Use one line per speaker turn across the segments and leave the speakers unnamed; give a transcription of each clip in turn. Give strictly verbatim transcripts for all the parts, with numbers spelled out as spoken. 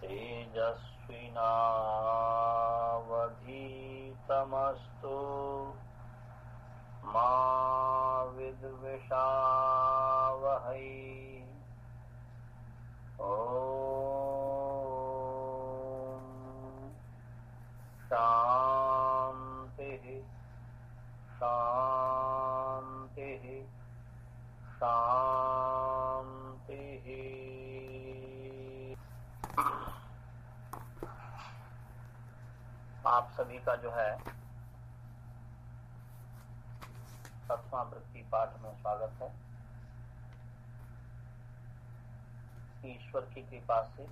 तेजस्विनावधीतमस्तु मा विद्विषावहै। ओम शांति शांति शांति। आप सभी का जो है सतवां वृत्ति पाठ में स्वागत है। ईश्वर की कृपा से,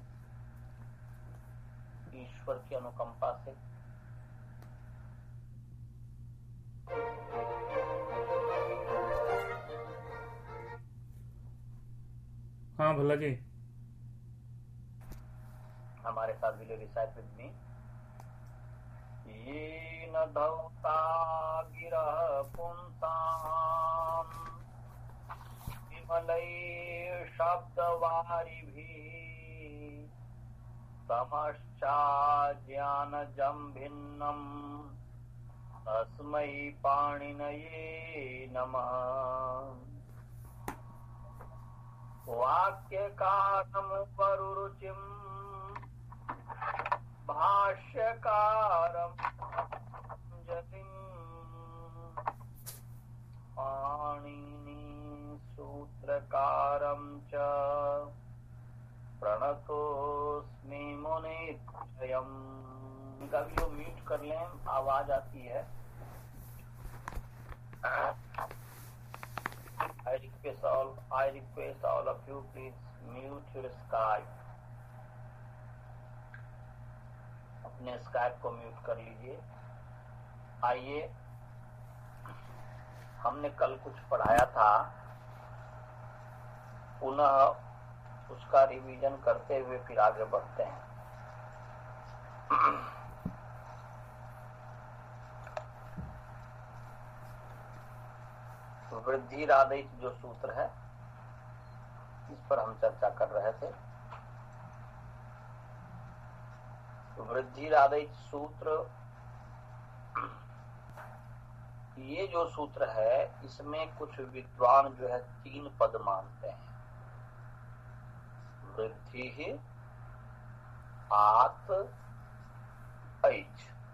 ईश्वर की अनुकंपा से
हाँ भला जी,
हमारे साथ विले रिसाइट विद मी। ये न धौता गिरह पुंसाम विमलै शब्दवारिभिः तमश्चा ज्ञानजं भिन्नम् तस्मै पाणिनये नमः। वाक्यकारं वरुरुचिं भाष्यकारं जतिं पाणिनि सूत्रकारं च प्रणतोस्मि मुनित्रयम्। कभी जो म्यूट कर लें, आवाज आती है। I request all, I request all of you, please mute your Skype. अपने स्काइप को म्यूट कर लीजिए। आइए, हमने कल कुछ पढ़ाया था, पुनः उसका रिवीजन करते हुए फिर आगे बढ़ते हैं। वृद्धि राधित जो सूत्र है, इस पर हम चर्चा कर रहे थे। वृद्धि राधित सूत्र, ये जो सूत्र है, इसमें कुछ विद्वान जो है तीन पद मानते हैं। वृद्धि ही आत ऐच,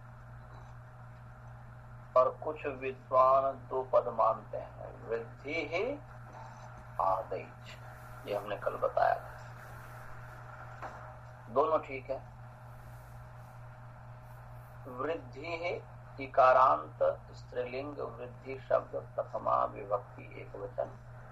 और कुछ विद्वान दो पद मानते हैं, वृद्धि ही आदैच। ये हमने कल बताया था। दोनों ठीक है। वृद्धि ही इकारांत स्त्रीलिंग वृद्धि शब्द प्रथमा विभक्ति एक वचन।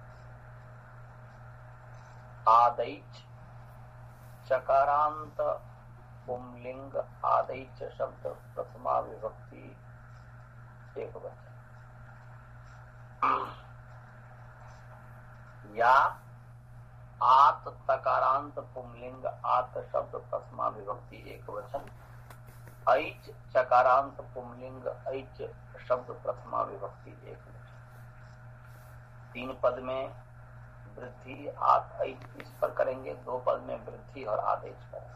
आदैच चकारांत पुंलिंग आदैच शब्द प्रथमा विभक्ति एक वचन। या आत तकारांत पुंलिंग आत शब्द प्रथमा विभक्ति एक वचन। ऐच चकारांत पुंलिंग ऐच शब्द प्रथमा विभक्ति एक वचन। तीन पद में वृद्धि आत ऐच इस पर करेंगे, दो पद में वृद्धि और आदेश करेंगे।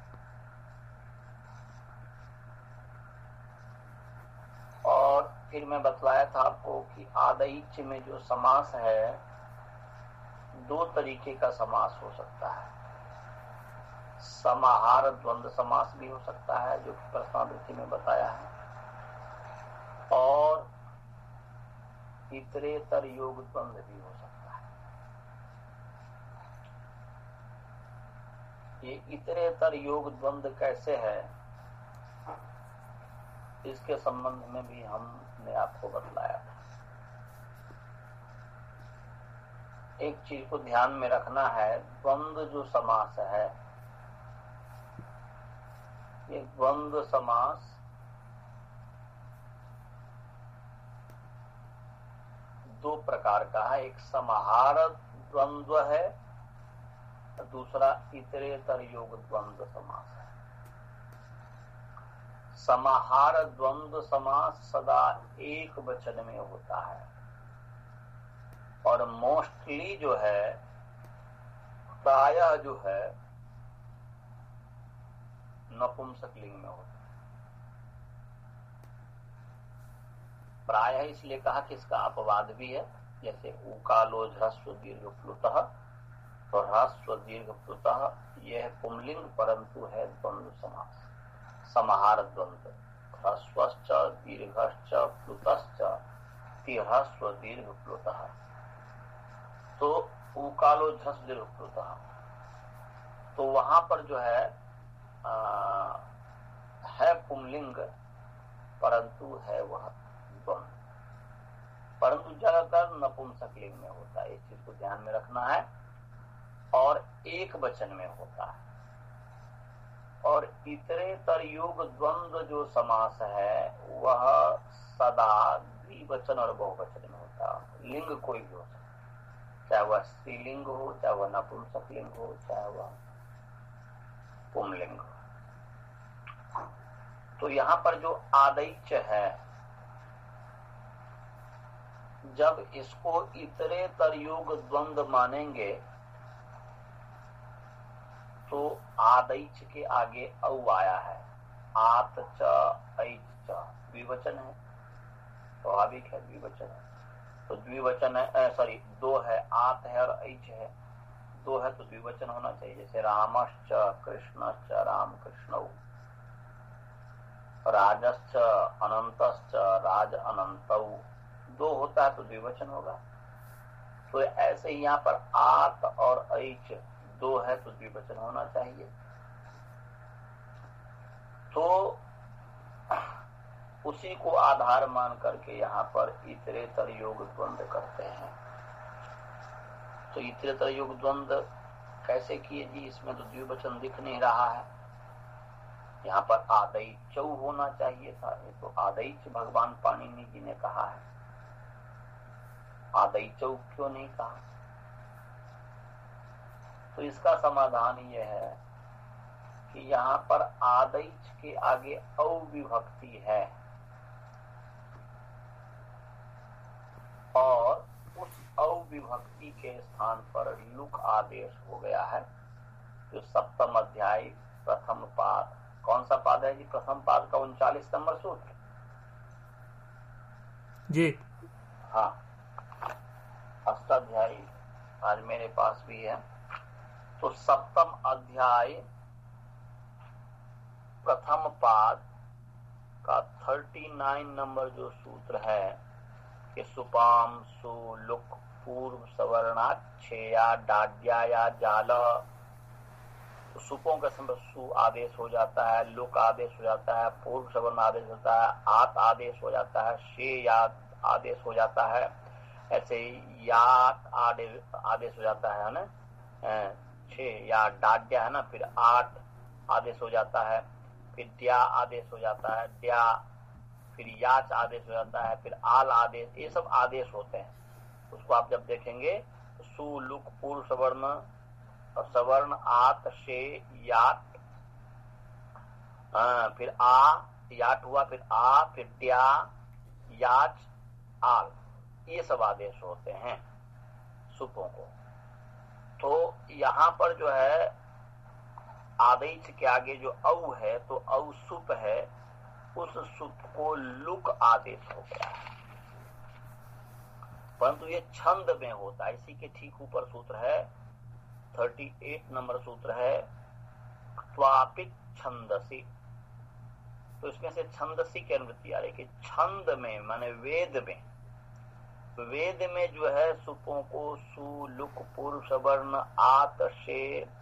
और फिर मैं बतलाया था आपको कि आदैच में जो समास है, दो तरीके का समास हो सकता है। समाहार द्वंद्व समास भी हो सकता है, जो कि प्रश्नावृत्ति में बताया है, और इतरेतर योग द्वंद्व भी हो सकता है। ये इतरेतर योग द्वंद्व कैसे है, इसके संबंध में भी हमने आपको बतलाया था। एक चीज को ध्यान में रखना है, द्वंद्व जो समास है, ये द्वंद्व समास दो प्रकार का है। एक समाहार द्वंद्व है, दूसरा इतरेतर योग द्वंद्व समास है। समाहार द्वंद्व समास सदा एक वचन में होता है, और मोस्टली जो है, प्रायः जो है, नपुंसक लिंग में होता है। प्रायः इसलिए कहा कि इसका अपवाद भी है, जैसे उकालो ह्रस्व दीर्घ प्लुतः, तो ह्रस्व दीर्घ प्लुतः यह पुंलिंग परंतु है द्वंद्व समास, समाहार द्वंद्व। ह्रस्वश्च दीर्घश्च प्लुतश्च तिह्रस्व दीर्घ प्लुतः, तो उकालो ह्रस्व दीर्घ प्लुतः, तो वहां पर जो है आ, है पुंलिंग परंतु है वह द्वंद्व, परंतु ज्यादातर नपुंसक लिंग में होता है। इस चीज को ध्यान में रखना है। और एक वचन में होता है। और इतरेतर युग द्वंद्व जो समास है वह सदा द्विवचन और बहुवचन में होता है। लिंग कोई भी हो सकता है, चाहे वह स्त्रीलिंग हो, चाहे वह नपुंसक लिंग हो, चाहे वह पुंलिंग हो। तो यहाँ पर जो आदैच है, जब इसको इतरेतर युग द्वंद्व मानेंगे तो आदैच के आगे औ आया है। आत च ऐच च द्विवचन है, स्वाभाविक है, द्विवचन है। तो द्विवचन है, सॉरी दो है, आत है और ऐच है, दो है तो द्विवचन होना चाहिए। जैसे रामश्च कृष्णश्च राम कृष्णौ, राजश्च अनंतश्च राज अनंतौ, दो होता है तो द्विवचन होगा। तो ऐसे ही यहाँ पर आत और ऐच दो है तो द्विवचन होना चाहिए। तो उसी को आधार मान करके यहाँ पर इतरेतर योग द्वंद्व करते हैं। तो इतरेतर योग द्वंद्व कैसे किए जी? इसमें तो द्विवचन दिख नहीं रहा है। यहाँ पर आदैचौ होना चाहिए था, ये तो आदैच भगवान पाणिनि जी ने कहा है, आदैचौ क्यों नहीं कहा? तो इसका समाधान यह है कि यहाँ पर आदैच के आगे औ विभक्ति है और उस औ विभक्ति के स्थान पर लुक आदेश हो गया है। जो सप्तम अध्याय प्रथम पाद, कौन सा पाद है जी? प्रथम पाद का उनचालीस नंबर सूत्र
जी।
हाँ, अष्टाध्यायी आज मेरे पास भी है। तो सप्तम अध्याय प्रथम पाद का थर्टी नाइन नंबर जो सूत्र है कि सुपाम सु लुक पूर्व सवर्णाक्षेया डाड्या या जाल, तो सुपों का समय सु आदेश हो जाता है, लुक आदेश हो जाता है, पूर्व सवर्ण आदेश होता है, आत आदेश हो जाता है, शे या आदेश हो जाता है, ऐसे यात आदेश आदेश हो जाता है ना, छे या डाड्या है ना, फिर आठ आदेश हो जाता है, फिर द्या आदेश हो जाता है, द्या, फिर याच आदेश हो जाता है, फिर आल आदेश, ये सब आदेश होते हैं। उसको आप जब देखेंगे तो सु लुक पूर्व सवर्ण और सवर्ण आत शे याट, आ, फिर आ याट हुआ, फिर आ, फिर द्या याच आल, ये सब आदेश होते हैं सुपों को। तो यहाँ पर जो है आदेश के आगे जो औ है तो औ सुप है, उस सुप को लुक आदेश हो गया है, परंतु ये छंद में होता है। इसी के ठीक ऊपर सूत्र है, अड़तीस नंबर सूत्र है, त्वापित छंदसी। तो इसमें से छंदसी की अनुवृत्ति आ रही कि छंद में माने वेद में, वेद में जो है सुपों को सु लुक पूर्व सवर्ण आत शे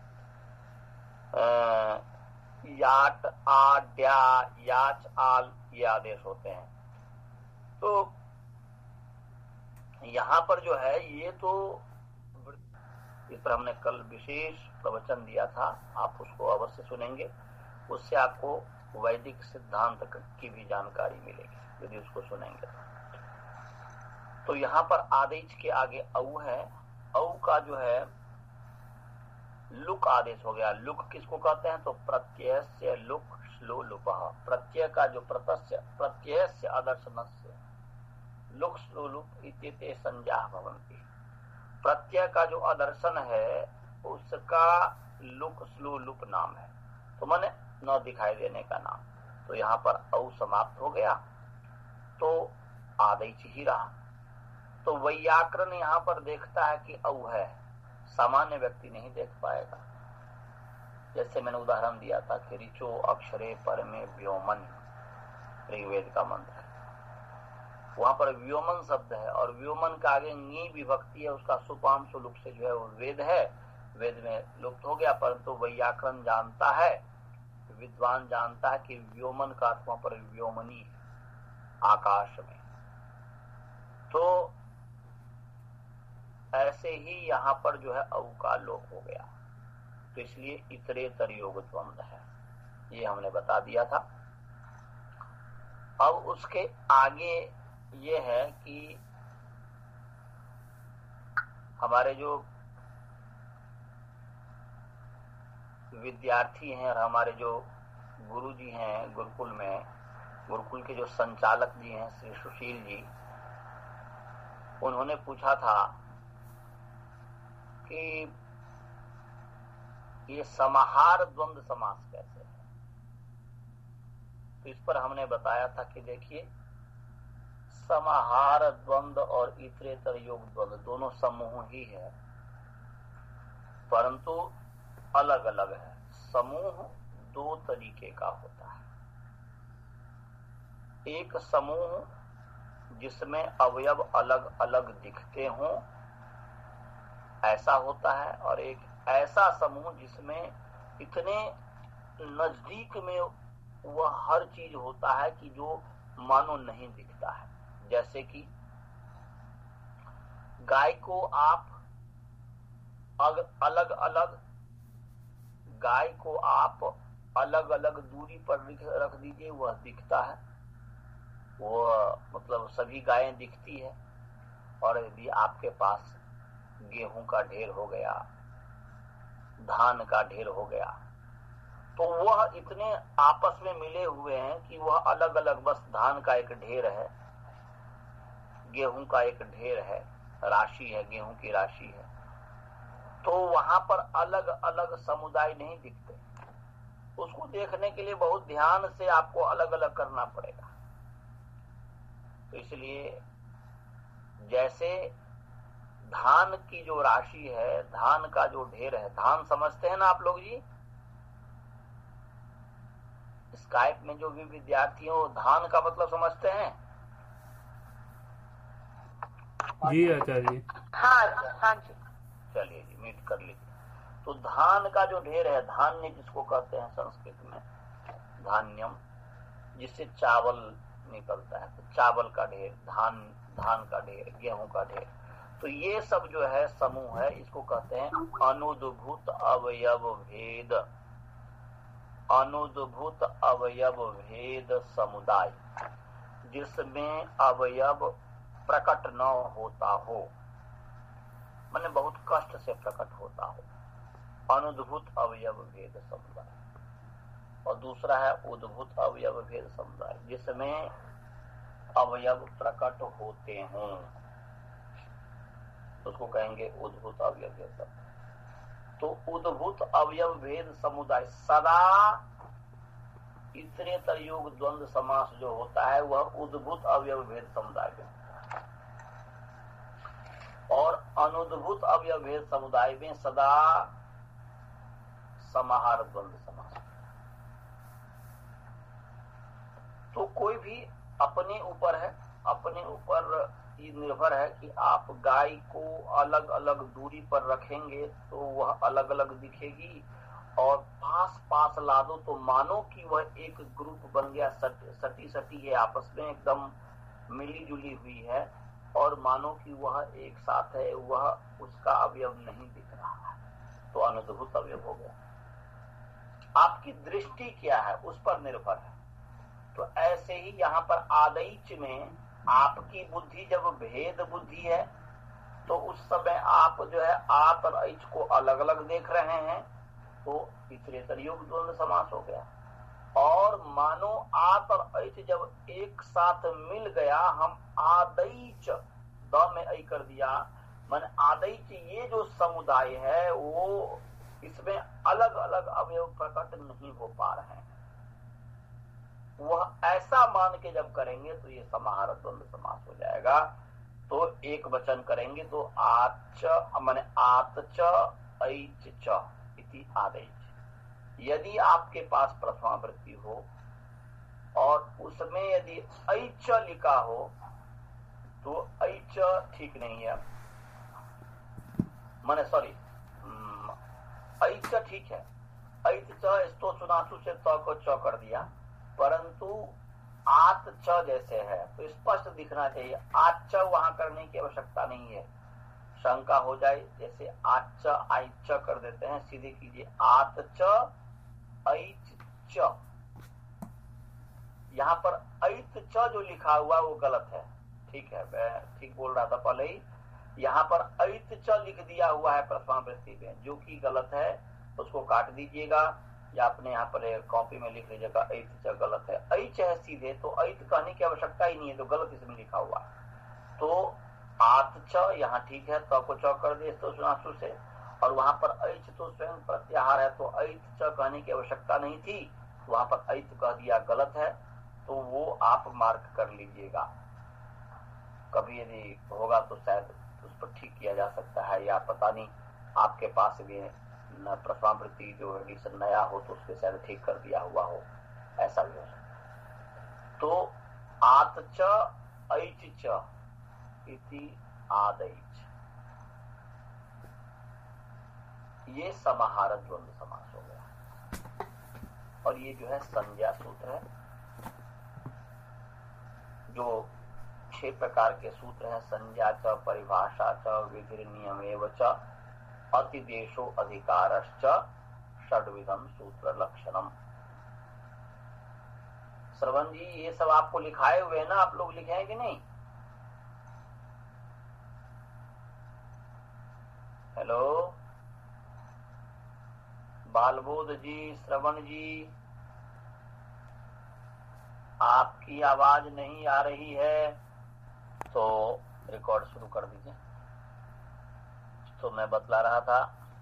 याट आ द्या याच आल ये आदेश होते हैं। तो यहाँ पर जो है ये तो इस पर हमने कल विशेष प्रवचन दिया था, आप उसको अवश्य सुनेंगे, उससे आपको वैदिक सिद्धांत की भी जानकारी मिलेगी यदि उसको सुनेंगे। तो यहाँ पर आदेश के आगे औ है, औ का जो है लुक आदेश हो गया। लुक किसको कहते हैं? तो प्रत्यय से लुक श्लो लुपः, प्रत्यय का जो प्रत्यय प्रत्यय से आदर्शनस्य लुक श्लो लुप इत्येते संज्ञा भवन्ति। प्रत्यय का जो आदर्शन है उसका लुक श्लो लुप नाम है। तो माने न दिखाई देने का नाम, तो यहाँ पर औ समाप्त हो गया तो आदैच ही रहा। तो वैयाकरण यहाँ पर देखता है कि औ है, सामान्य व्यक्ति नहीं देख पाएगा। जैसे मैंने उदाहरण दिया था कि ऋचो अक्षरे परमे व्योमन, ऋग्वेद का मंत्र है, वहां पर व्योमन शब्द है और व्योमन का आगे नी विभक्ति है, उसका सुपाम सुलुक से जो है वो वेद है, वेद में लुप्त हो गया। परंतु वैयाकरण जानता है, विद्वान जानता है कि व्योमन का अर्थ वहां पर व्योमनी है, आकाश में। तो ऐसे ही यहाँ पर जो है औ का लोप हो गया, तो इसलिए इतरेतर योग द्वंद्व है, ये हमने बता दिया था। अब उसके आगे ये है कि हमारे जो विद्यार्थी हैं और हमारे जो गुरु जी हैं गुरुकुल में, गुरुकुल के जो संचालक जी हैं श्री सुशील जी, उन्होंने पूछा था कि ये समाहार द्वंद्व समास कैसे है। तो इस पर हमने बताया था कि देखिए, समाहार द्वंद्व और इतरेतर योग द्वंद्व दोनों समूह ही है, परंतु अलग अलग है। समूह दो तरीके का होता है, एक समूह जिसमें अवयव अलग अलग दिखते हों, ऐसा होता है, और एक ऐसा समूह जिसमें इतने नजदीक में वह हर चीज होता है कि जो मानो नहीं दिखता है। जैसे कि गाय को आप अग, अलग अलग गाय को आप अलग अलग दूरी पर रख दीजिए, वह दिखता है, वो मतलब सभी गायें दिखती है। और यदि आपके पास गेहूं का ढेर हो गया, धान का ढेर हो गया, तो वह इतने आपस में मिले हुए हैं कि वह अलग अलग, बस धान का एक ढेर है, गेहूं का एक ढेर है, राशि है, गेहूं की राशि है, तो वहां पर अलग अलग समुदाय नहीं दिखते। उसको देखने के लिए बहुत ध्यान से आपको अलग अलग करना पड़ेगा। तो इसलिए जैसे धान की जो राशि है, धान का जो ढेर है, धान समझते हैं ना आप लोग जी? स्काइप में जो भी विद्यार्थी हो, धान का मतलब समझते हैं?
जी आचार्य जी।
हाँ हाँ जी।
चलिए जी, मीट कर लीजिए। तो धान का जो ढेर है, धान्य जिसको कहते हैं संस्कृत में, धान्यम, जिससे चावल निकलता है, तो चावल का ढेर, धान धान का ढेर, गेहूं का ढेर, तो ये सब जो है समूह है, इसको कहते हैं अनुद्भूत अवयव भेद, अनुद्भूत अवयव भेद समुदाय, जिसमें अवयव प्रकट न होता हो, माने बहुत कष्ट से प्रकट होता हो, अनुद्भूत अवयव भेद समुदाय। और दूसरा है उद्भूत अवयव भेद समुदाय, जिसमें अवयव प्रकट होते हों, उसको कहेंगे उद्भूत अवयव भेद समुदाय। तो उद्भूत अवयव भेद समुदाय सदा इतरेतर योग द्वंद्व समास जो होता है वह उद्भूत अवयव भेद समुदाय में, और अनुद्भूत अवयव भेद समुदाय में सदा समाहार द्वंद्व समास। तो कोई भी अपने ऊपर है, अपने ऊपर ये निर्भर है कि आप गाय को अलग अलग दूरी पर रखेंगे तो वह अलग अलग दिखेगी, और पास पास ला दो तो मानो कि वह एक ग्रुप बन गया, सटी सटी, सटी है, आपस में एकदम मिली जुली हुई है, और मानो कि वह एक साथ है, वह उसका अवयव नहीं दिख रहा है, तो अनुद्भूत अवयव हो गया। आपकी दृष्टि क्या है उस पर निर्भर है। तो ऐसे ही यहाँ पर आदैच में आपकी बुद्धि जब भेद बुद्धि है, तो उस समय आप जो है आत और ऐच को अलग अलग देख रहे हैं, तो इतरेतर योग द्वंद्व समास हो गया। और मानो आत और ऐच जब एक साथ मिल गया, हम आदैच द में ऐ कर दिया, माने आदैच ये जो समुदाय है वो इसमें अलग अलग अवयव प्रकट नहीं हो पा रहे हैं, वह ऐसा मान के जब करेंगे तो ये समाहार द्वंद्व समास हो जाएगा। तो एक वचन करेंगे तो आच माने आतच ऐच च इति आदेच। यदि आपके पास प्रथमा वृत्ति हो और उसमें यदि ऐच लिखा हो तो ऐच ठीक नहीं है, माने सॉरी ऐच ठीक है, ऐच च स्तो सुनासु से त को च कर दिया, परंतु आत च जैसे है तो स्पष्ट दिखना चाहिए। आच च वहां करने की आवश्यकता नहीं है, शंका हो जाए जैसे आच आइच कर देते हैं, सीधे कीजिए आत च ऐच च। यहाँ पर ऐच च जो लिखा हुआ वो गलत है, ठीक है, मैं ठीक बोल रहा था पहले ही। यहाँ पर ऐच च लिख दिया हुआ है प्रथमा वृत्ति में, जो कि गलत है, उसको काट दीजिएगा या अपने यहाँ पर कॉपी में लिख लीजिएगा ऐच च गलत है। ऐच है सीधे, तो ऐच कहने की आवश्यकता ही नहीं है, तो गलत इसमें लिखा हुआ है। तो आत च यहाँ ठीक है, त को च कर दिए तो सुनासु से, और वहां पर ऐच तो स्वयं प्रत्याहार है, तो ऐच च कहने की आवश्यकता नहीं थी, वहां पर ऐच कह दिया गलत है, तो वो आप मार्क कर लीजिएगा। कभी यदि होगा तो शायद उस पर ठीक किया जा सकता है, या पता नहीं आपके पास भी प्रथमा वृत्ति जो एडिशन नया हो तो उसके शायद ठीक कर दिया हुआ हो, ऐसा भी हो सकता। तो आत च ऐच च इति आदैच, ये समाहार द्वंद्व समास हो गया। और ये जो है संज्ञा सूत्र है, जो छह प्रकार के सूत्र हैं, संज्ञा च परिभाषा च विधि नियमेव च अतिदेशो अधिकारश्च षड्विधम सूत्र लक्षणम। श्रवण जी ये सब आपको लिखाए हुए हैं ना, आप लोग लिखे हैं कि नहीं? हेलो बालबोध जी, श्रवण जी, आपकी आवाज नहीं आ रही है तो रिकॉर्ड शुरू कर दीजिए। तो मैं बतला रहा था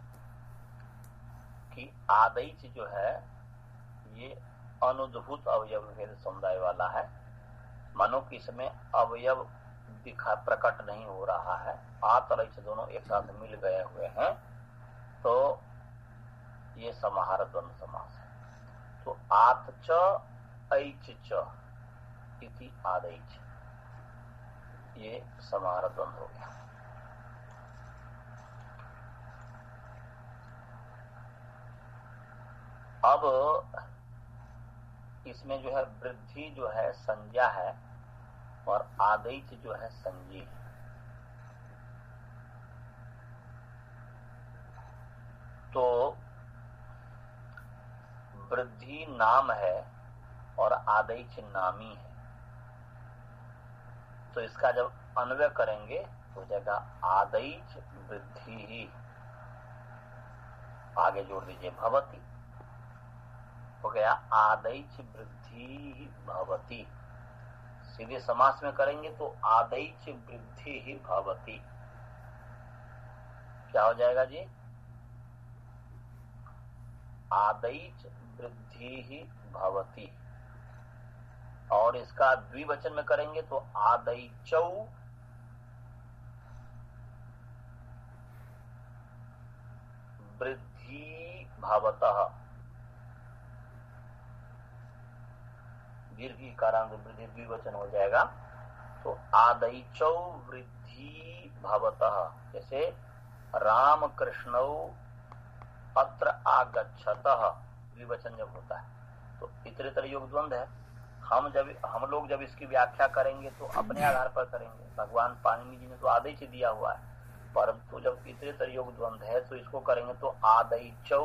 कि आदैच जो है ये अनुद्भूत अवयव भेद समुदाय वाला है, मानो कि इसमें अवयव दिखा प्रकट नहीं हो रहा है, आत और ऐच दोनों एक साथ मिल गए हुए हैं, तो ये समाहार द्वंद्व समास है। तो आत च ऐच च इति आदैच, ये समाहार द्वंद्व हो गया। अब इसमें जो है वृद्धि जो है संज्ञा है और आदैच जो है संज्ञी है। तो वृद्धि नाम है और आदैच नामी है, तो इसका जब अन्वय करेंगे तो हो जाएगा आदैच वृद्धि ही, आगे जोड़ दीजिए भवती, हो गया आदैच वृद्धि भवती। सीधे समास में करेंगे तो आदैच वृद्धि ही भवती, क्या हो जाएगा जी? आदैच वृद्धि ही भवती। और इसका द्विवचन में करेंगे तो आदैचौ वृद्धि भवतः, दीर्घ कारांत वृद्धि द्विवचन हो जाएगा। तो आदैचौ वृद्धि भवतः, जैसे राम कृष्णौ अत्र आगच्छतः, द्विवचन जब होता है तो इतरेतर योग द्वंद्व है। हम जब हम लोग जब इसकी व्याख्या करेंगे तो अपने आधार पर करेंगे, भगवान पाणिनि जी ने तो आदैच दिया हुआ है, परंतु जब इतरेतर योग द्वंद्व है तो इसको करेंगे तो आदैचौ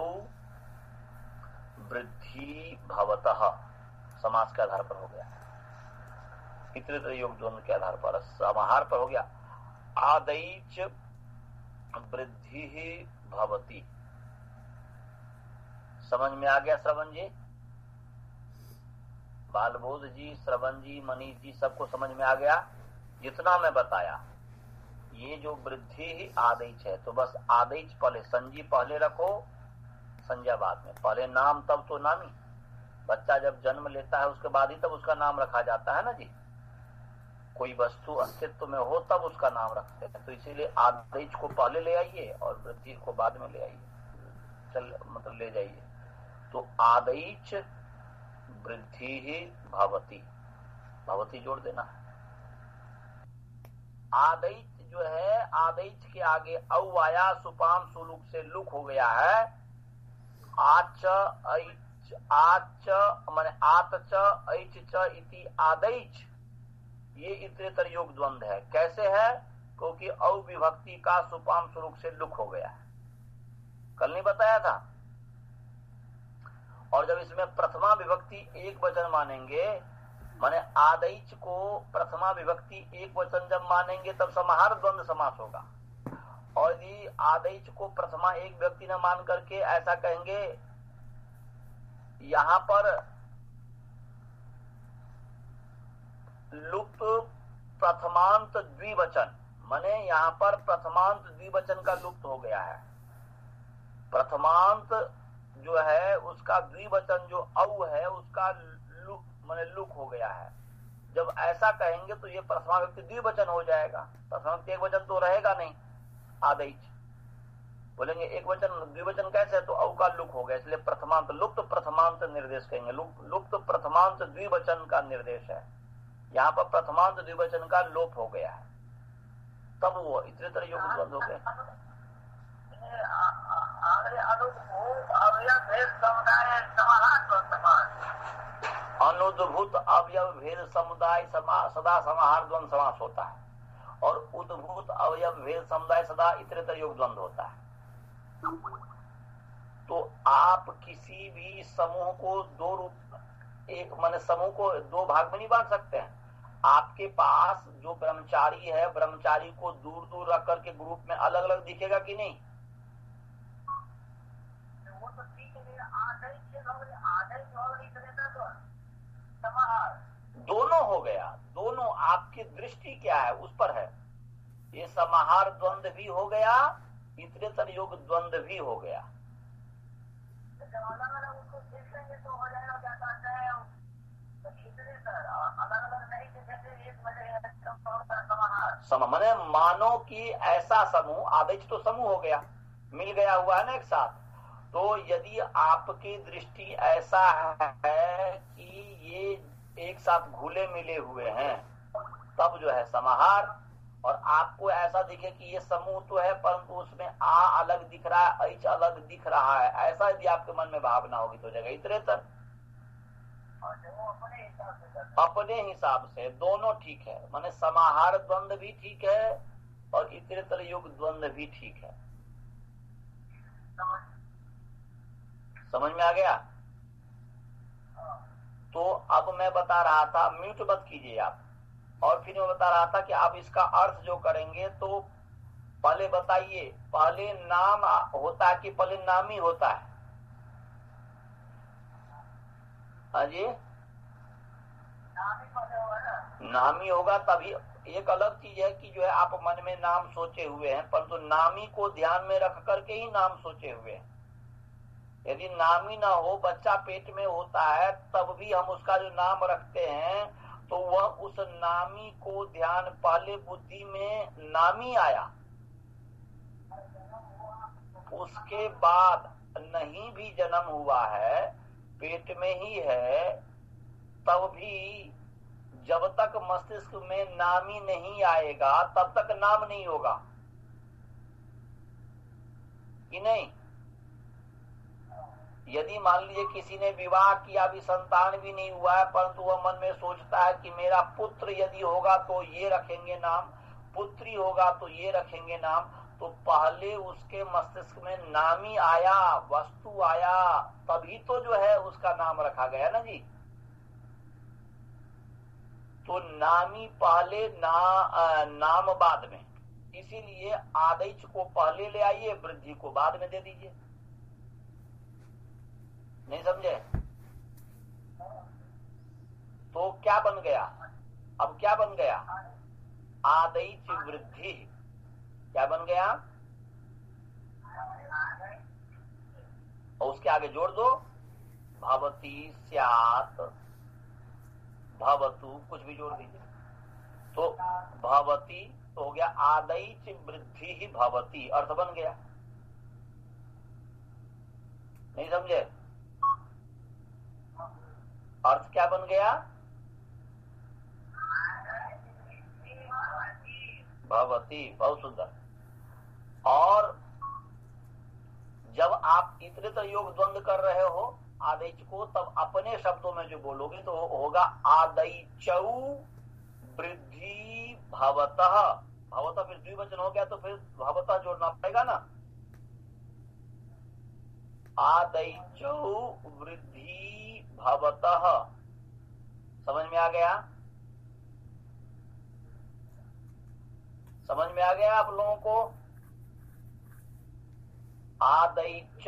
वृद्धि भवतः, समास के आधार पर हो गया, इतरेतर योग द्वंद्व के आधार पर समाहार पर हो गया आदैच वृद्धि ही भवती। समझ में आ गया श्रवण जी? बालबोध जी, श्रवण जी, मनीष जी, सबको समझ में आ गया? जितना मैं बताया ये जो वृद्धि ही आदैच है, तो बस आदैच पहले, संजी पहले रखो, संज्ञा बाद में, पहले नाम तब तो नामी, बच्चा जब जन्म लेता है उसके बाद ही तब उसका नाम रखा जाता है ना जी। कोई वस्तु अस्तित्व में हो तब उसका नाम रखते हैं। तो इसीलिए आदेश को पहले ले आइए और वृद्धि को बाद में ले आइए, चल मतलब ले जाइए। तो आदेश वृद्धि ही भवती, भवती जोड़ देना है। आदेश जो है, आदेश के आगे औ आया, सुपाम सुलुक से लुक हो गया है। आच ऐच, आच माने आत च ऐच च इति आदेश, ये इतरेतर योग द्वंद है। कैसे है? क्योंकि औ विभक्ति का सुपाम सुलुक से लुक हो गया है, कल नहीं बताया था। और जब इसमें प्रथमा विभक्ति एक वचन मानेंगे, माने आदेश को प्रथमा विभक्ति एक वचन जब मानेंगे तब समाहार द्वंद्व समास होगा। और यदि आदेश को प्रथमा एक व्यक्ति न मान करके ऐसा कहेंगे, यहां पर लुप्त प्रथमांत द्विवचन, माने यहां पर प्रथमांत द्विवचन का लुप्त हो गया है। प्रथमांत जो है उसका द्विवचन जो औ है उसका लुक माने लुक हो गया है। जब ऐसा कहेंगे तो ये प्रथमा व्यक्ति द्विवचन हो जाएगा, प्रथमा व्यक्ति एक वचन तो रहेगा नहीं। आदेश बोलेंगे एक वचन द्विवचन कैसे, तो औ का लुक हो गया, इसलिए प्रथमांत लुप्त प्रथमांत निर्देश कहेंगे। लुप्त प्रथमांत द्विवचन का निर्देश है। यहाँ पर प्रथमांत द्विवचन का लोप हो गया है, तब वो इतरेतर योग द्वंद्व हो गए। अनुद्भूत अवयव भेद समुदाय सदा समाहार द्वंद्व समास होता है, और उद्भूत अवयव भेद समुदाय सदा इतरेतर योग द्वंद्व होता है। तो आप किसी भी समूह को दो रूप, एक माने समूह को दो भाग में नहीं बांट सकते हैं। आपके पास जो ब्रह्मचारी है, ब्रह्मचारी को दूर दूर रख करके ग्रुप में अलग अलग दिखेगा कि नहीं? दोनों हो गया, दोनों। आपकी दृष्टि क्या है उस पर है। ये समाहार द्वंद्व भी हो गया, इतरेतर योग द्वंद्व भी हो गया। सम माने मानो कि ऐसा समूह, आदेश तो समूह हो गया, मिल गया हुआ है ना एक साथ। तो यदि आपकी दृष्टि ऐसा है कि ये एक साथ घुले मिले हुए हैं, तब जो है समाहार। और आपको ऐसा दिखे कि ये समूह तो है परंतु उसमें आ अलग दिख रहा है, ऐच अलग दिख रहा है, ऐसा यदि आपके मन में भावना होगी तो जगह इतरेतर। अपने हिसाब से दोनों ठीक है, माने समाहार द्वंद्व भी ठीक है और इतरेतर योग द्वंद्व भी ठीक है। समझ में आ गया? तो अब मैं बता रहा था, म्यूट मत कीजिए आप। और फिर मैं बता रहा था कि आप इसका अर्थ जो करेंगे तो पहले बताइए, पहले नाम होता है कि पहले नामी होता है? अजी नामी होगा तभी। एक अलग चीज है कि जो है आप मन में नाम सोचे हुए हैं, परंतु तो नामी को ध्यान में रख करके ही नाम सोचे हुए हैं। यदि नामी ना हो, बच्चा पेट में होता है तब भी हम उसका जो नाम रखते हैं तो वह उस नामी को ध्यान, पहले बुद्धि में नामी आया, उसके बाद नहीं भी जन्म हुआ है, पेट में ही है, तब भी जब तक मस्तिष्क में नामी नहीं आएगा तब तक नाम नहीं होगा कि नहीं। यदि मान लीजिए किसी ने विवाह किया, अभी संतान भी नहीं हुआ है, परंतु वह मन में सोचता है कि मेरा पुत्र यदि होगा तो ये रखेंगे नाम, पुत्री होगा तो ये रखेंगे नाम, तो पहले उसके मस्तिष्क में नामी आया, वस्तु आया, तभी तो जो है उसका नाम रखा गया ना जी। तो नामी पहले, ना नाम बाद में, इसीलिए आदेश को पहले ले आइए, वृद्धि को बाद में दे दीजिए। नहीं समझे? तो क्या बन गया? अब क्या बन गया? आदेश वृद्धि। क्या बन गया? और उसके आगे जोड़ दो भवती, स्यात्, भवतु, कुछ भी जोड़ दीजिए। तो भवती तो हो गया आदैच वृद्धि ही भवती, अर्थ बन गया। नहीं समझे? अर्थ क्या बन गया? भवती। बहुत सुंदर। और जब आप इतरेतर योग द्वंद्व कर रहे हो आदैच को, तब अपने शब्दों में जो बोलोगे तो होगा आदैचौ वृद्धि भवतः। भवतः फिर द्विवचन हो गया तो फिर भवतः जोड़ना पड़ेगा ना। आदैचौ वृद्धि भवतः। समझ में आ गया? समझ में आ गया आप लोगों को? आदैच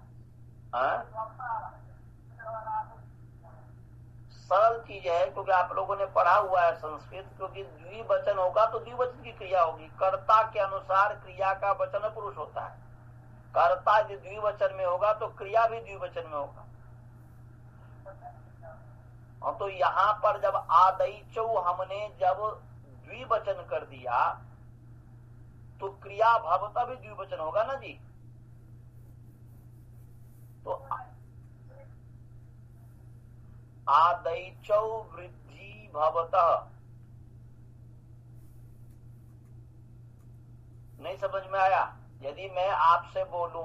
सरल चीज है, क्योंकि आप लोगों ने पढ़ा हुआ है संस्कृत। क्योंकि द्विवचन होगा तो द्विवचन की क्रिया होगी। कर्ता के अनुसार क्रिया का वचन पुरुष होता है। कर्ता यदि द्विवचन में होगा तो क्रिया भी द्विवचन में होगा। और तो यहाँ पर जब आदैचौ हमने जब द्विवचन कर दिया तो क्रिया भवता भी द्विवचन होगा ना जी। तो आदैचौ वृद्धि भवतः। नहीं समझ में आया? यदि मैं आपसे बोलूं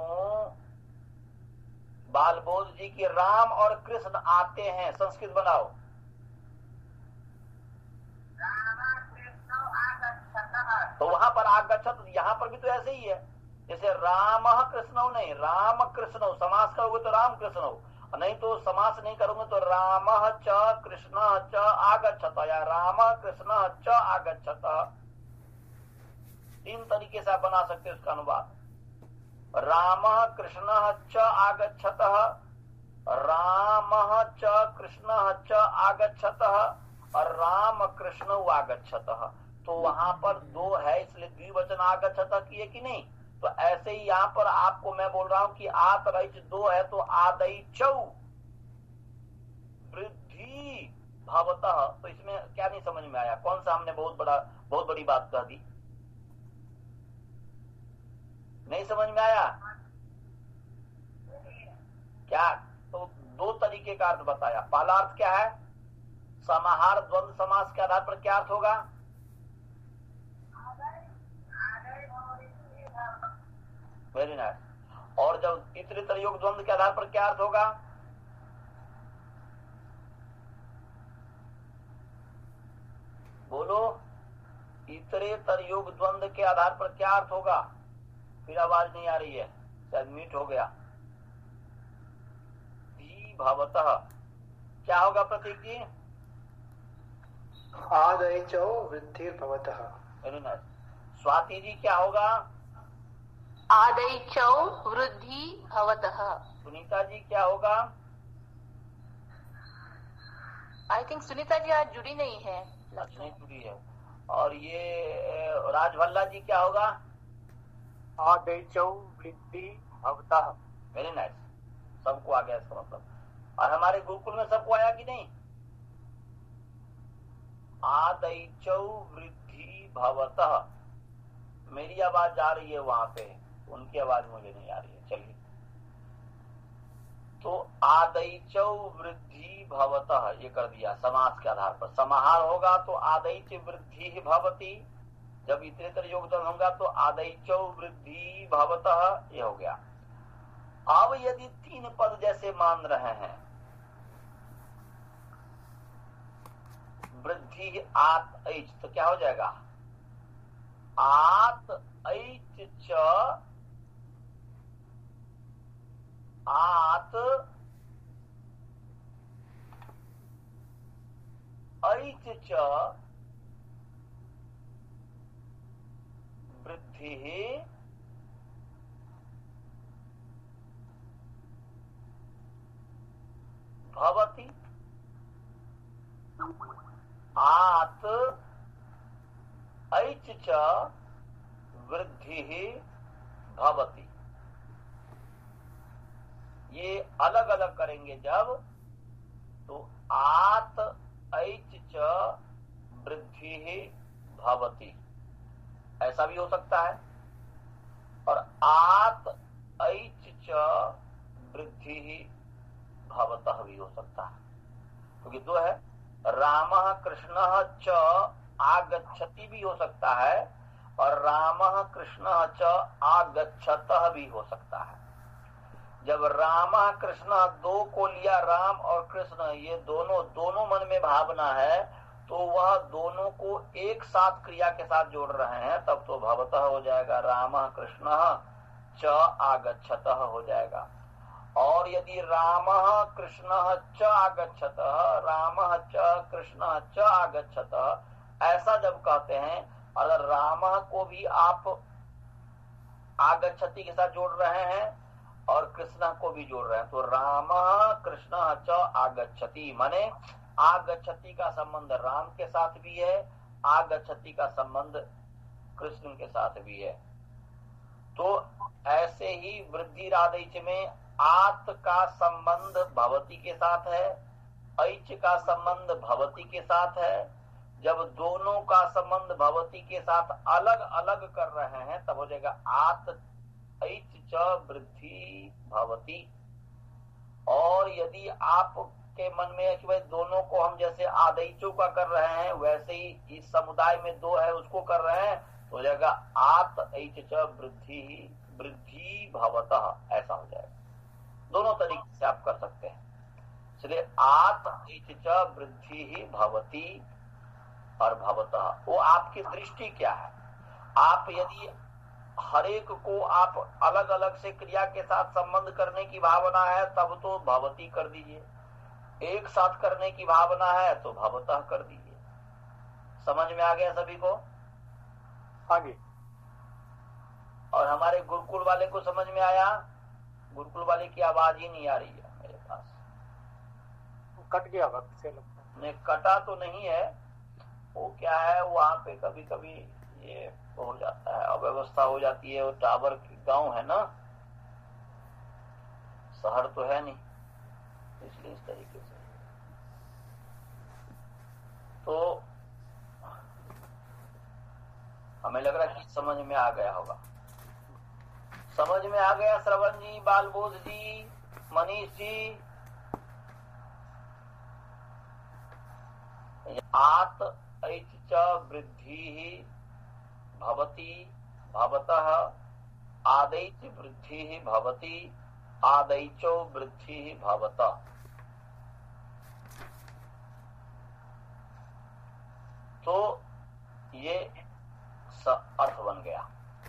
बालबोध जी की राम और कृष्ण आते हैं, संस्कृत बनाओ। तो वहां पर आगच्छत, यहाँ पर भी तो ऐसे ही है। जैसे राम कृष्णौ नहीं, राम कृष्णौ समास करोगे तो राम कृष्णौ, नहीं तो समास नहीं करोगे तो राम च कृष्ण च आगच्छत या राम कृष्ण च आगच्छत। तीन तरीके से आप बना सकते हैं उसका अनुवाद। राम कृष्ण च आगच्छत, राम च कृष्ण च आगच्छत और राम कृष्ण आगच्छत। तो वहां पर दो है इसलिए द्विवचन आगच्छत किए कि नहीं। तो ऐसे ही यहाँ पर आपको मैं बोल रहा हूं कि आतरैच दो है तो आदैचौ वृद्धि भवतः। तो इसमें क्या नहीं समझ में आया? कौन सा हमने बहुत बड़ा बहुत बड़ी बात कह दी? नहीं समझ में आया क्या? तो दो तरीके का अर्थ बताया। पहला अर्थ क्या है? समाहार द्वंद्व समास के आधार पर क्या अर्थ होगा? Very nice. और जब इतरेतर योग द्वंद्व के आधार पर क्या अर्थ होगा? बोलो, इतरेतर योग द्वंद्व के आधार पर क्या अर्थ होगा? फिर आवाज नहीं आ रही है, शायद म्यूट हो गया। भी भवतः क्या होगा प्रतीक जी?
आदैचौ वृद्धि भवतः।
Very nice. स्वाति जी क्या होगा?
आदैचौ वृद्धि भवतः।
सुनीता जी क्या होगा?
आई थिंक सुनीता जी आज जुड़ी नहीं है।
नहीं जुड़ी है। और ये राजभल्ला जी क्या होगा?
आदैचौ वृद्धि भवतः।
Very nice. सबको आ गया इसका मतलब। और हमारे गुरुकुल में सबको आया कि नहीं? आदैचौ वृद्धि भवतः। मेरी आवाज आ रही है वहां पे, उनकी आवाज मुझे नहीं आ रही है। चलिए, तो आदैचौ वृद्धि भवतः ये कर दिया समास के आधार पर। समाहार होगा तो आदैच वृद्धि भवति, जब इतरेतर योगदान होगा तो आदैचौ वृद्धि भवतः ये हो गया। अब यदि तीन पद जैसे मान रहे हैं, वृद्धि आत ऐच, तो क्या हो जाएगा? आत ऐच च आत ऐच च वृद्धि भवति। आत ऐच च वृद्धि भवति। ये अलग अलग करेंगे जब, तो आत ऐच च वृद्धि भवति ऐसा भी हो सकता है, और आत ऐच च वृद्धि भवतः भी हो सकता है, क्योंकि दो है। रामः कृष्णः च आगच्छति भी हो सकता है, और रामः कृष्णः च आगच्छतः भी हो सकता है। जब रामः कृष्ण दो को लिया, राम और कृष्ण, ये दोनों दोनों मन में भावना है, तो वह दोनों को एक साथ क्रिया के साथ जोड़ रहे हैं, तब तो भवतः हो जाएगा, रामः कृष्णः च आगच्छतः हो जाएगा। और यदि रामः कृष्णः च आगच्छतः, रामः च कृष्णः च आगच्छतः ऐसा जब कहते हैं, अगर रामः को भी आप आगच्छति के साथ जोड़ रहे हैं और कृष्ण को भी जोड़ रहे हैं, तो रामः कृष्णः च आगच्छति, माने आगच्छति का संबंध राम के साथ भी है, आगच्छति का संबंध कृष्ण के साथ भी है। तो ऐसे ही वृद्धि राधैच में आत का संबंध भवती के साथ है, ऐच का संबंध भवती के साथ है। जब दोनों का संबंध भवती के साथ अलग अलग कर रहे हैं, तब हो जाएगा आत ऐच च वृद्धि भवती। और यदि आपके मन में है कि भाई दोनों को हम जैसे आदैचों का कर रहे हैं, वैसे ही इस समुदाय में दो है उसको कर रहे हैं, तो हो जाएगा आत ऐच च वृद्धि वृद्धि भवतः ऐसा हो जाएगा। दोनों तरीके से आप कर सकते हैं। इसलिए आत ऐच च वृद्धि भवती और भवतः, वो आपकी दृष्टि क्या है। आप यदि हरेक को आप अलग अलग से क्रिया के साथ संबंध करने की भावना है, तब तो भवती कर दीजिए। एक साथ करने की भावना है तो भवतः कर दीजिए। समझ में आ गया सभी को?
आगे।
और हमारे गुरुकुल वाले को समझ में आया? गुरुकुल वाले की आवाज ही नहीं आ रही है मेरे पास,
कट गया वक्त से लगता है।
नहीं कटा तो नहीं है, वो क्या है वहां पे कभी कभी ये हो जाता है, अव्यवस्था हो जाती है। वो टावर गांव है ना, शहर तो है नहीं, इसलिए इस तरीके से। तो हमें लग रहा है कि समझ में आ गया होगा। समझ में आ गया श्रवण जी, बालबोध जी, मनीष जी? आत ऐच च वृद्धि भवति भवतः, आदैच वृद्धि भवति आदैचो वृद्धि भवतः। तो ये अर्थ बन गया।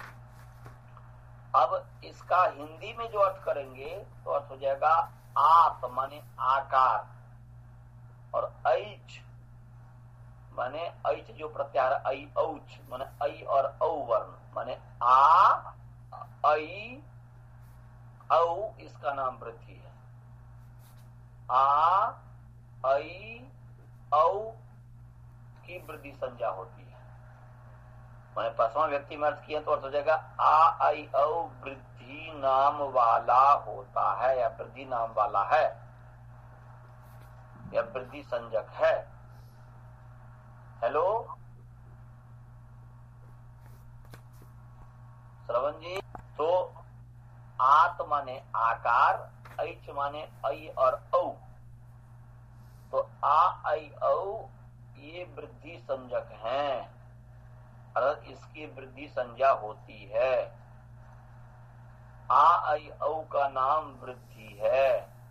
अब इसका हिंदी में जो अर्थ करेंगे तो अर्थ हो जाएगा आत माने आकार, और ऐच माने ऐच जो प्रत्याहार ऐ औच माने ऐ और औ वर्ण माने आ ऐ औ, इसका नाम वृद्धि है। आ ऐ औ की वृद्धि संज्ञा होती है, मैंने पांचवा व्यक्ति में अर्थ किया तो अर्थ हो जाएगा आ आई औ वृद्धि नाम वाला होता है, या वृद्धि नाम वाला है, या वृद्धि संजक है। हेलो श्रवण जी? तो आत माने आकार, ऐच माने ऐ और औ, तो आ ऐ औ ये वृद्धि संजक हैं, अर्थात इसकी वृद्धि संज्ञा होती है। आ ऐ औ का नाम वृद्धि है।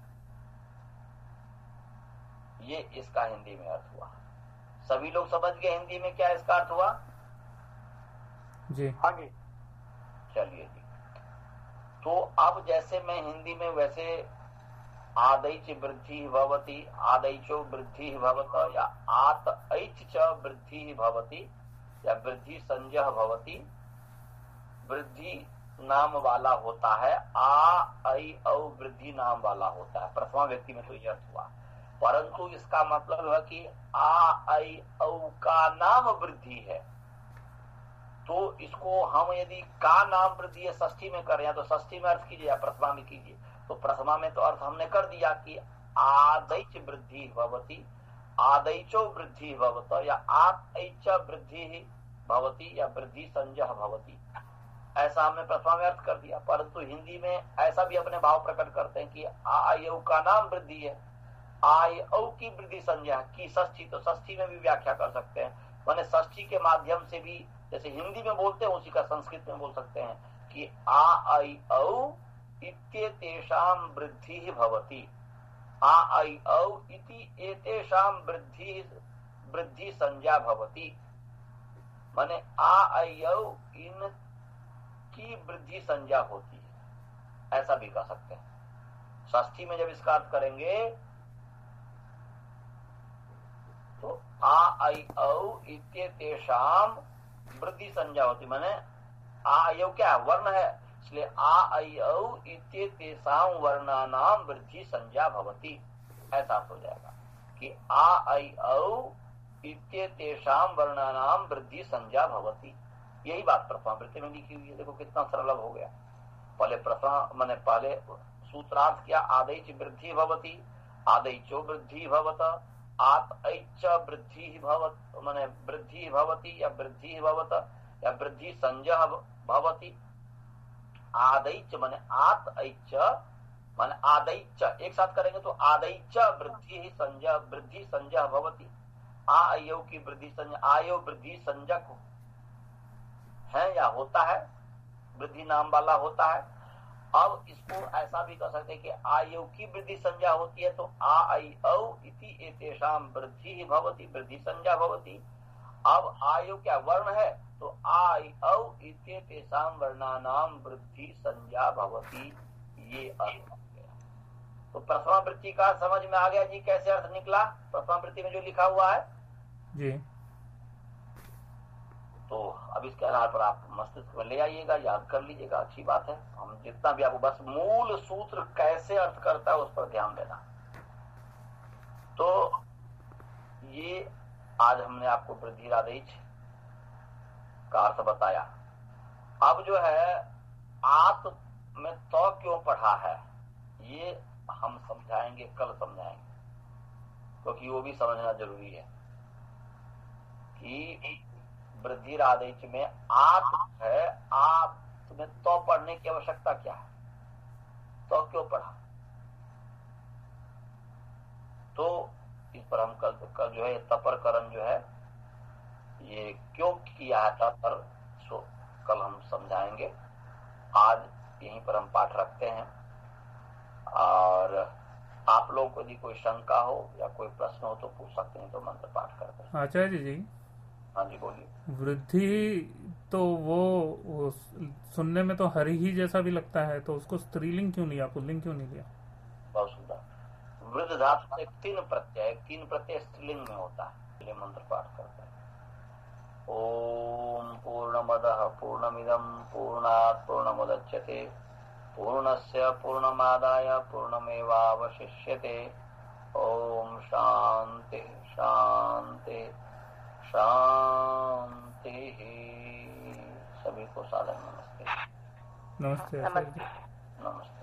ये इसका हिंदी में अर्थ हुआ। सभी लोग समझ गए हिंदी में क्या इसका अर्थ हुआ?
जी
आगे।
चलिए जी। तो अब जैसे मैं हिंदी में वैसे आदैच वृद्धि भवति, आदैचो वृद्धि भवत, या आत ऐच च वृद्धि भवति, या वृद्धि संजय भवति, वृद्धि नाम वाला होता है। आ ऐ औ वृद्धि नाम वाला होता है। प्रथमा व्यक्ति में तो यह अर्थ हुआ, परंतु इसका मतलब है कि आ ऐ औ का नाम वृद्धि है, तो इसको हम यदि का नाम वृद्धि है षष्ठी में कर रहे हैं तो षष्ठी में अर्थ कीजिए या प्रथमा में कीजिए। तो प्रथमा में तो अर्थ हमने कर दिया कि आदैच वृद्धि भवती, आदैचो वृद्धि भवत, या आदैच वृद्धि भवती, या वृद्धि संजय भवती, ऐसा हमने प्रथमा में अर्थ कर दिया। परंतु हिंदी में ऐसा भी अपने भाव प्रकट करते हैं कि आयु का नाम वृद्धि है, आयु की वृद्धि संज्ञा की षष्ठी, तो षष्ठी में भी व्याख्या कर सकते हैं। माने षष्ठी के माध्यम से भी जैसे हिंदी में बोलते हैं उसी का संस्कृत में बोल सकते हैं कि आ आई औ इत्येतेषां वृद्धि भवति, आ आई औ इति एतेषां वृद्धि वृद्धि संज्ञा भवति। माने आ आई औ इन की वृद्धि संज्ञा होती है, ऐसा भी कह सकते हैं। षष्ठी में जब इसका अर्थ करेंगे तो आ आई औ इत्येतेषां वृद्धि संज्ञा होती, माने आ आई क्या है, वर्ण है, इसलिए आ आई औ इत्येतेषां वर्णानां वृद्धि संज्ञा भवति, ऐसा हो जाएगा कि आ आई औ इत्येतेषां वर्णानां वृद्धि संज्ञा भवति। यही बात प्रथमा वृत्ति में लिखी हुई है। देखो कितना सरल हो गया। पहले प्रथमा माने पहले सूत्रार्थ क्या, आदैच वृद्धि भवति, आदैचो वृद्धि भवत, आतैच वृद्धि भवत, माने वृद्धि भवति या वृद्धि भवत या वृद्धि संजय भवति। आदैच माने आतैच माने आदैच, एक साथ करेंगे तो आदैच वृद्धि संजय वृद्धि संजय भवति। आ आयु की वृद्धि संजय, आयु वृद्धि संजक है या होता है, वृद्धि नाम वाला होता है। अब इसको ऐसा भी कर सकते हैं कि आयु की वृद्धि संज्ञा होती है तो आ आई औ इति एतेषां वृद्धि भवति, वृद्धि संज्ञा भवति। अब आयु क्या वर्ण है तो आ आई औ इति एतेषां वर्णानां वृद्धि संज्ञा भवति, ये अर्थ हो गया। तो प्रथमा वृत्ति का समझ में आ गया जी, कैसे अर्थ निकला प्रथमा वृत्ति में जो लिखा हुआ है
जी।
तो अब इसके आधार पर आप मस्तिष्क में ले आइएगा, याद कर लीजिएगा, अच्छी बात है। हम जितना भी आपको बस मूल सूत्र कैसे अर्थ करता है उस पर ध्यान देना। तो ये आज हमने आपको वृद्धिरादेश का अर्थ बताया। अब जो है आत में तो क्यों पढ़ा है ये हम समझाएंगे, कल समझाएंगे, क्योंकि वो भी समझना जरूरी है कि वृद्धिरादेश में आत है, आप तुम्हें तो पढ़ने की आवश्यकता क्या है, तो क्यों पढ़ा। तो इस पर हम कल कल जो है तपरकरण जो है ये क्यों किया है तपर, सो कल हम समझाएंगे। आज यहीं पर हम पाठ रखते हैं, और आप लोगों को यदि कोई शंका हो या कोई प्रश्न हो तो पूछ सकते हैं, तो मंत्र पाठ करते हैं।
आचार्य जी,
हाँ जी बोलिए।
वृद्धि तो वो, वो सुनने में तो हरि ही जैसा भी लगता है, तो उसको स्त्रीलिंग क्यों लिया, पुल्लिंग क्यों नहीं लिया?
बहुत सुंदर। वृद्ध धातु से तीन प्रत्यय, तीन प्रत्यय स्त्रीलिंग में होता है। चलिए मंत्र पाठ करते हैं। ओम पूर्णमदः पूर्णमिदं पूर्णात् पूर्णमुदच्यते पूर्णस्य पूर्णमादाय पूर्णमेवावशिष्यते। ओम शांति शांति शांति। सभी को सादर नमस्ते।
नमस्ते आचार्य जी।
नमस्ते।